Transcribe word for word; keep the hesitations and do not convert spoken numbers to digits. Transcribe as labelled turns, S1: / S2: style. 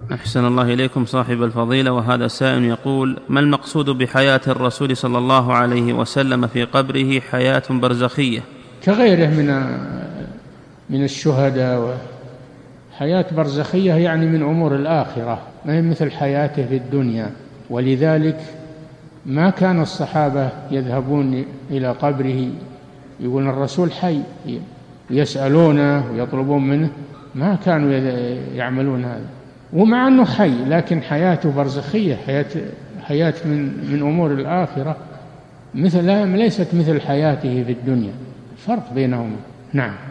S1: أحسن الله إليكم صاحب الفضيلة. وهذا سائل يقول: ما المقصود بحياة الرسول صلى الله عليه وسلم في قبره حياة برزخية؟
S2: كغيره من من الشهداء. حياة برزخية يعني من أمور الآخرة، ما هي مثل حياته في الدنيا. ولذلك ما كان الصحابة يذهبون إلى قبره يقولون الرسول حي يسألونه ويطلبون منه، ما كانوا يعملون هذا. ومع أنه حي لكن حياته برزخية، حياة, حياة من, من أمور الآخرة، مثل ليست مثل حياته في الدنيا، فرق بينهما. نعم.